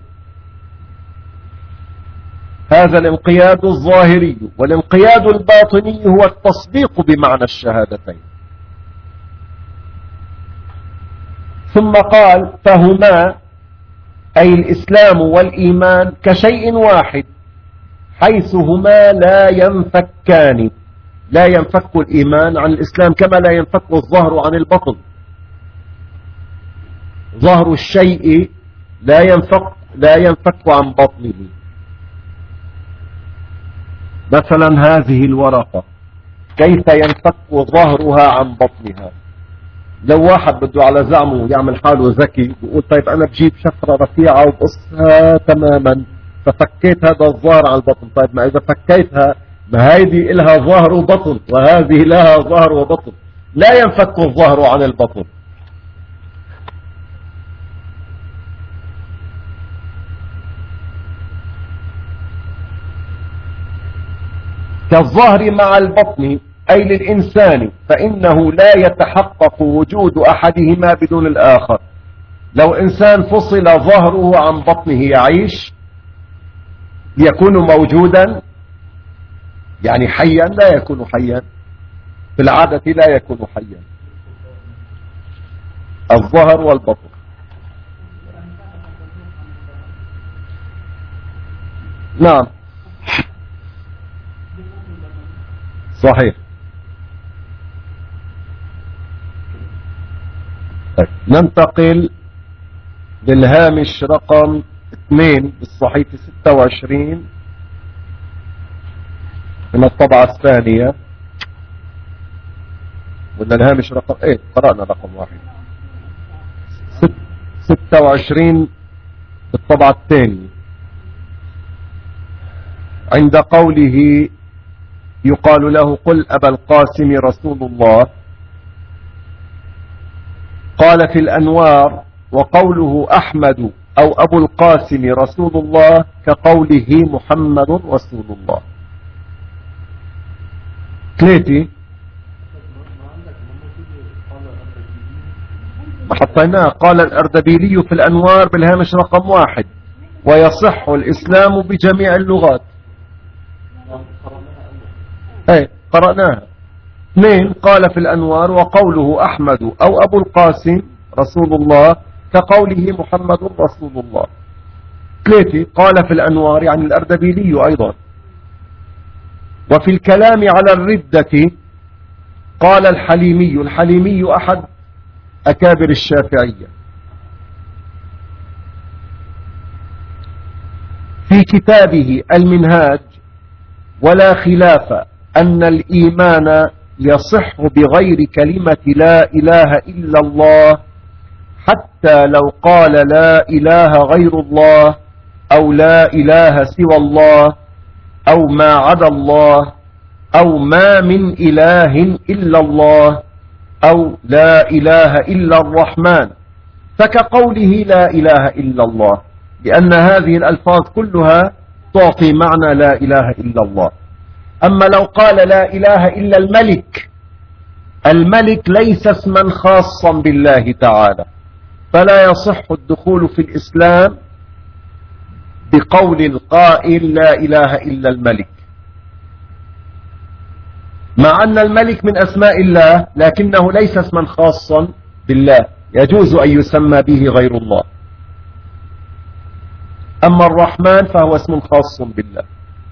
[SPEAKER 1] هذا الانقياد الظاهري. والانقياد الباطني هو التصديق بمعنى الشهادتين. ثم قال فهما أي الإسلام والإيمان كشيء واحد حيث هما لا ينفكان. لا ينفك الإيمان عن الإسلام كما لا ينفك الظهر عن البطن. ظهر الشيء لا ينفك لا ينفك عن بطنه. مثلا هذه الورقة كيف ينفك ظهرها عن بطنها؟ لو واحد بده على زعمه يعمل حاله ذكي بيقول طيب أنا بجيب شفرة رفيعة وبقصها تماما ففكيت هذا الظهر عن البطن. طيب ما إذا فكيتها ما هيدي إلها ظهر وبطن وهذه لها ظهر وبطن، لا ينفك الظهر عن البطن. كالظهر مع البطن أي للإنسان، فإنه لا يتحقق وجود أحدهما بدون الآخر. لو إنسان فصل ظهره عن بطنه يعيش؟ يكون موجودا؟ يعني حيا؟ لا يكون حيا، في العادة لا يكون حيا. الظهر والبطن. نعم صحيح. طيب. ننتقل للهامش رقم اثنين بالصحيفة ستة وعشرين من الطبعة الثانية، ولا الهامش رقم ايه قرأنا رقم واحد ست ستة وعشرين بالطبعة الثانية. عند قوله يقال له قل أبا القاسم رسول الله، قال في الأنوار وقوله أحمد أو أبو القاسم رسول الله كقوله محمد رسول الله. ثلاثة ما حطيناه. قال الأردبيلي في الأنوار بالهامش رقم واحد ويصح الإسلام بجميع اللغات. ايه قرأناها. اثنين قال في الأنوار وقوله أحمد أو أبو القاسم رسول الله كقوله محمد رسول الله. ثلاثة قال في الأنوار يعني الأردبيلي أيضا. وفي الكلام على الردة قال الحليمي، الحليمي أحد أكابر الشافعية، في كتابه المنهاج: ولا خلاف أن الإيمان يصح بغير كلمة لا إله إلا الله، حتى لو قال لا إله غير الله أو لا إله سوى الله أو ما عدا الله أو ما من إله إلا الله أو لا إله إلا الرحمن، فكقوله لا إله إلا الله، لأن هذه الألفاظ كلها تعطي معنى لا إله إلا الله. أما لو قال لا إله إلا الملك، الملك ليس اسما خاصا بالله تعالى، فلا يصح الدخول في الإسلام بقول القائل لا إله إلا الملك، مع أن الملك من أسماء الله لكنه ليس اسما خاصا بالله، يجوز أن يسمى به غير الله. أما الرحمن فهو اسم خاص بالله.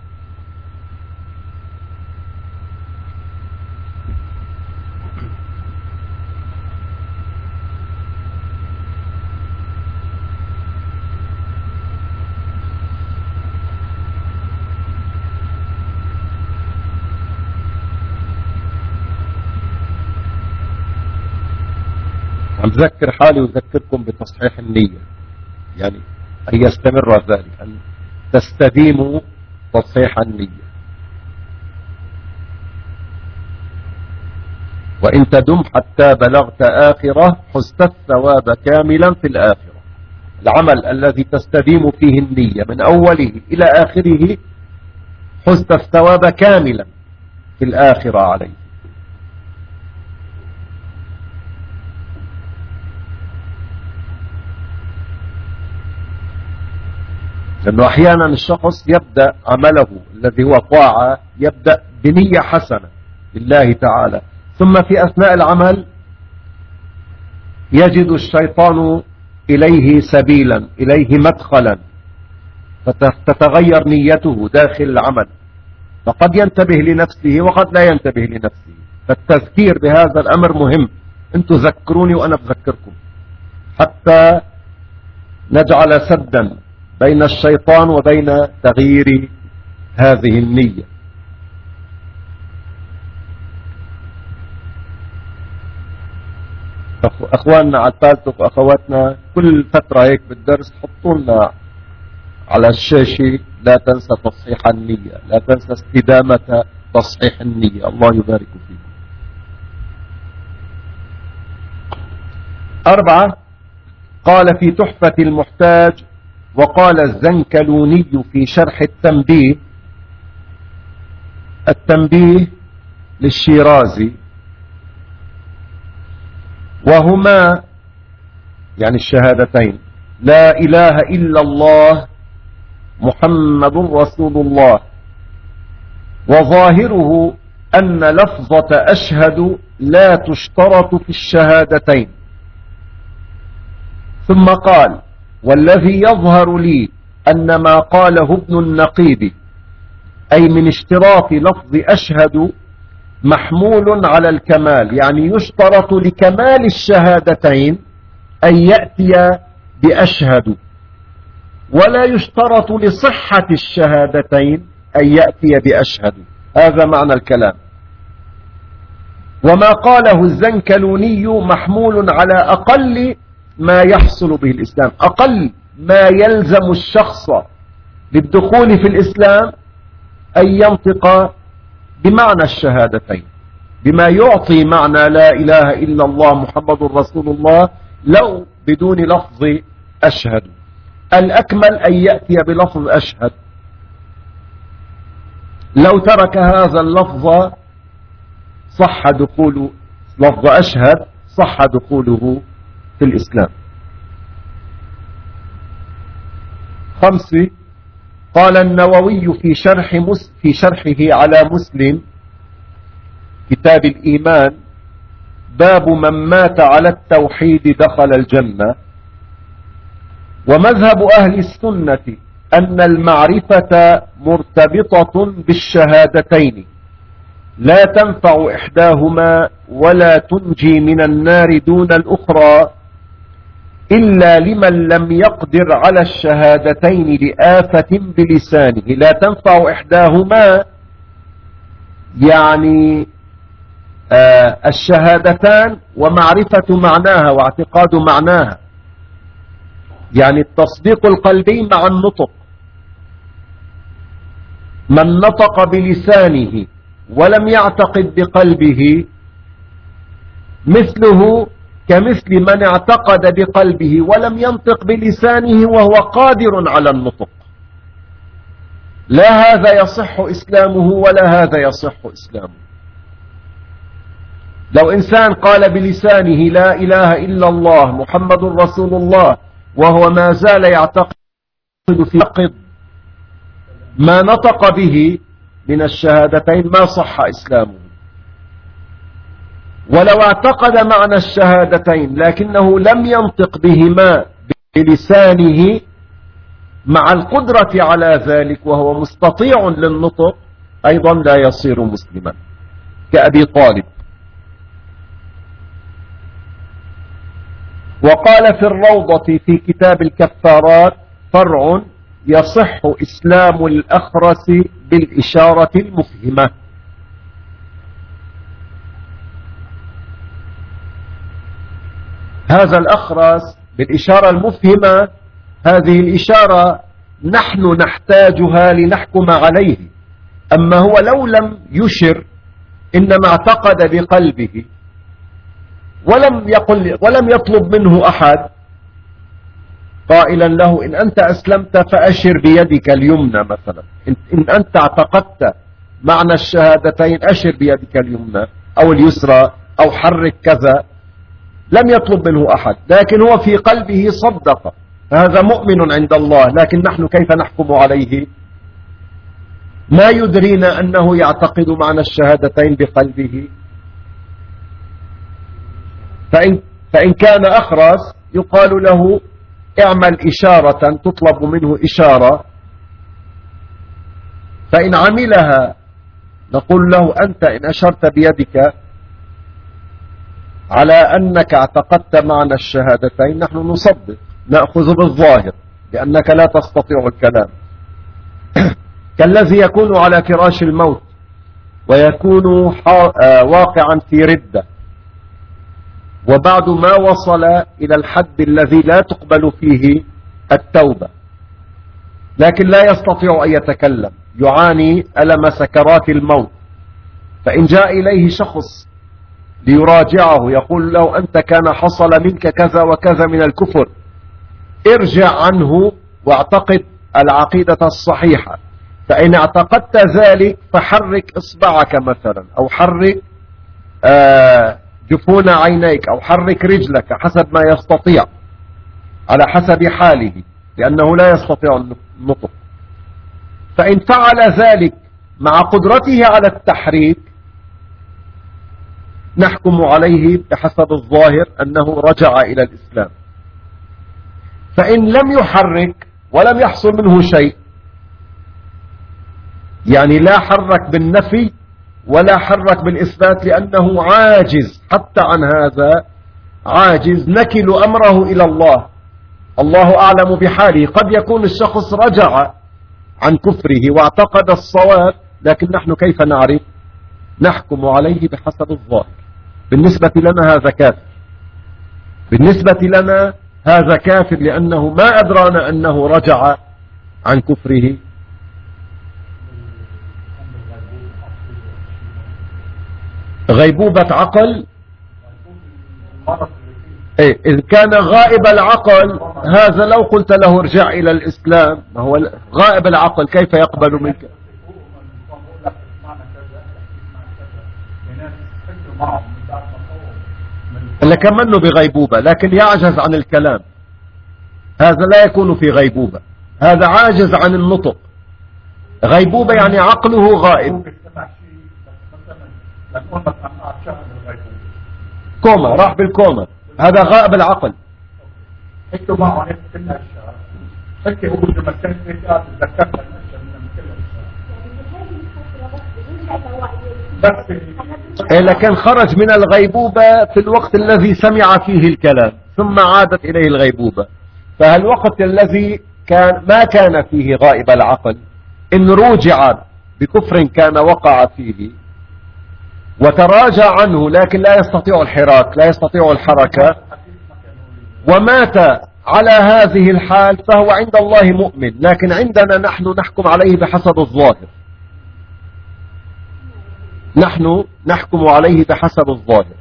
[SPEAKER 1] عم ذكر حالي وذكركم بتصحيح النية، يعني أن يستمر ذلك، أن تستديموا تصحيح النية. وإن تدم حتى بلغت آخرة حزت الثواب كاملا في الآخرة. العمل الذي تستديم فيه النية من أوله إلى آخره حزت الثواب كاملا في الآخرة عليه. لأنه أحيانا الشخص يبدأ عمله الذي هو طاعة يبدأ بنية حسنة لله تعالى، ثم في أثناء العمل يجد الشيطان إليه سبيلا، إليه مدخلا، فتتغير نيته داخل العمل، فقد ينتبه لنفسه وقد لا ينتبه لنفسه. فالتذكير بهذا الأمر مهم، أنتم ذكروني وأنا بذكركم حتى نجعل سدا بين الشيطان وبين تغيير هذه النية. أخواننا على الفالتوك وأخواتنا كل فترة هيك بالدرس حطوا لنا على الشاشة لا تنسى تصحيح النية، لا تنسى استدامة تصحيح النية. الله يبارك فيكم. أربعة قال في تحفة المحتاج وقال الزنكلوني في شرح التنبيه، التنبيه للشيرازي، وهما يعني الشهادتين لا إله إلا الله محمد رسول الله، وظاهره أن لفظة أشهد لا تشترط في الشهادتين. ثم قال والذي يظهر لي أن ما قاله ابن النقيب أي من اشتراط لفظ أشهد محمول على الكمال، يعني يشترط لكمال الشهادتين أن يأتي بأشهد، ولا يشترط لصحة الشهادتين أن يأتي بأشهد. هذا معنى الكلام. وما قاله الزنكلوني محمول على أقل ما يحصل به الإسلام، أقل ما يلزم الشخص للدخول في الإسلام أن ينطق بمعنى الشهادتين، بما يعطي معنى لا إله إلا الله محمد رسول الله لو بدون لفظ أشهد. الأكمل أن يأتي بلفظ أشهد، لو ترك هذا اللفظ صح دخول لفظ أشهد صح دخوله في الإسلام. خمسة قال النووي في شرح مس في شرحه على مسلم كتاب الإيمان باب من مات على التوحيد دخل الجنة. ومذهب أهل السنة أن المعرفة مرتبطة بالشهادتين لا تنفع إحداهما ولا تنجي من النار دون الأخرى إلا لمن لم يقدر على الشهادتين لآفة بلسانه. لا تنفع إحداهما يعني آه الشهادتان ومعرفة معناها واعتقاد معناها، يعني التصديق القلبي مع النطق. من نطق بلسانه ولم يعتقد بقلبه مثله كمثل من اعتقد بقلبه ولم ينطق بلسانه وهو قادر على النطق. لا هذا يصح إسلامه ولا هذا يصح إسلامه. لو إنسان قال بلسانه لا إله إلا الله محمد رسول الله وهو ما زال يعتقد في عقد ما نطق به من الشهادتين ما صح إسلامه. ولو اعتقد معنى الشهادتين لكنه لم ينطق بهما بلسانه مع القدرة على ذلك وهو مستطيع للنطق أيضا لا يصير مسلما كأبي طالب. وقال في الروضة في كتاب الكفارات فرع يصح إسلام الأخرس بالإشارة المفهمة. هذا الأخرس بالإشارة المفهمة هذه الإشارة نحن نحتاجها لنحكم عليه. أما هو لو لم يشر إنما اعتقد بقلبه ولم يقل ولم يطلب منه أحد قائلا له إن أنت أسلمت فأشر بيدك اليمنى مثلا، إن أنت اعتقدت معنى الشهادتين أشر بيدك اليمنى أو اليسرى أو حرك كذا، لم يطلب منه أحد لكن هو في قلبه صدق، هذا مؤمن عند الله. لكن نحن كيف نحكم عليه؟ ما يدرينا أنه يعتقد معنى الشهادتين بقلبه. فإن, فإن كان أخرس يقال له اعمل إشارة تطلب منه إشارة، فإن عملها نقول له أنت إن أشرت بيدك على أنك اعتقدت معنى الشهادتين نحن نصدق نأخذ بالظاهر لأنك لا تستطيع الكلام. كالذي يكون على فراش الموت ويكون واقعا في ردة وبعد ما وصل إلى الحد الذي لا تقبل فيه التوبة لكن لا يستطيع أن يتكلم، يعاني ألم سكرات الموت، فإن جاء إليه شخص ليراجعه يقول له أنت كان حصل منك كذا وكذا من الكفر، ارجع عنه واعتقد العقيدة الصحيحة. فإن اعتقدت ذلك فحرك إصبعك مثلا أو حرك آه جفون عينيك أو حرك رجلك حسب ما يستطيع على حسب حاله لأنه لا يستطيع النطق. فإن فعل ذلك مع قدرته على التحريك نحكم عليه بحسب الظاهر أنه رجع إلى الإسلام. فإن لم يحرك ولم يحصل منه شيء، يعني لا حرك بالنفي ولا حرك بالإثبات لأنه عاجز حتى عن هذا، عاجز، نكل أمره إلى الله، الله أعلم بحاله. قد يكون الشخص رجع عن كفره واعتقد الصواب لكن نحن كيف نعرف؟ نحكم عليه بحسب الظاهر. بالنسبة لنا هذا كافر، بالنسبة لنا هذا كافر لأنه ما أدرانا أنه رجع عن كفره. غيبوبة عقل، إيه إذ كان غائب العقل هذا لو قلت له ارجع إلى الإسلام، ما هو غائب العقل كيف يقبل منك؟ لكمنه بغيبوبة لكن يعجز عن الكلام، هذا لا يكون في غيبوبة، هذا عاجز عن النطق. غيبوبة يعني عقله غائب. كوما، راح بالكوما، هذا غائب العقل.
[SPEAKER 2] حكوا معه هيك كل هالشهر، حكي هو لما كان في قاعد تذكرت الاشياء من كل الشهر.
[SPEAKER 1] بس لكن خرج من الغيبوبة في الوقت الذي سمع فيه الكلام ثم عادت إليه الغيبوبة، فالوقت الذي كان ما كان فيه غائب العقل إن رجع بكفر كان وقع فيه وتراجع عنه لكن لا يستطيع الحراك، لا يستطيع الحركة، ومات على هذه الحال فهو عند الله مؤمن، لكن عندنا نحن نحكم عليه بحسب الظاهر، نحن نحكم عليه بحسب الظاهر.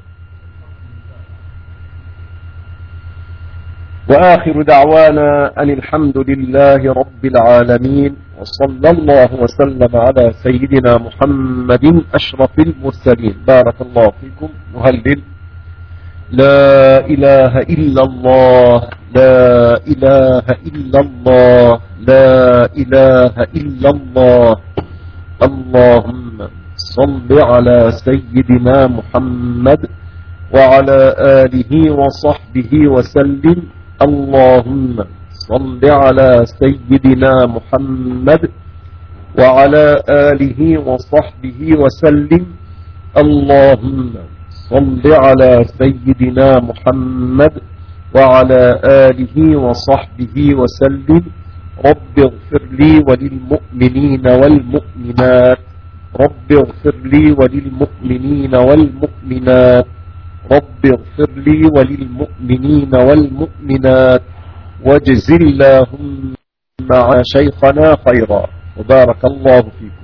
[SPEAKER 1] وآخر دعوانا أن الحمد لله رب العالمين، وصلى الله وسلم على سيدنا محمد أشرف المرسلين. بارك الله فيكم. نهلل لا إله إلا الله، لا إله إلا الله، لا إله إلا الله. اللهم صل على سيدنا محمد وعلى آله وصحبه وسلم. اللهم صل على سيدنا محمد وعلى آله وصحبه وسلم. اللهم صل على سيدنا محمد وعلى آله وصحبه وسلم. رب اغفر لي وللمؤمنين والمؤمنات، رب اغفر لي وللمؤمنين والمؤمنات، رب اغفر لي وللمؤمنين والمؤمنات، واجزل اللهم مع شيخنا خيرا. وبارك الله فيكم.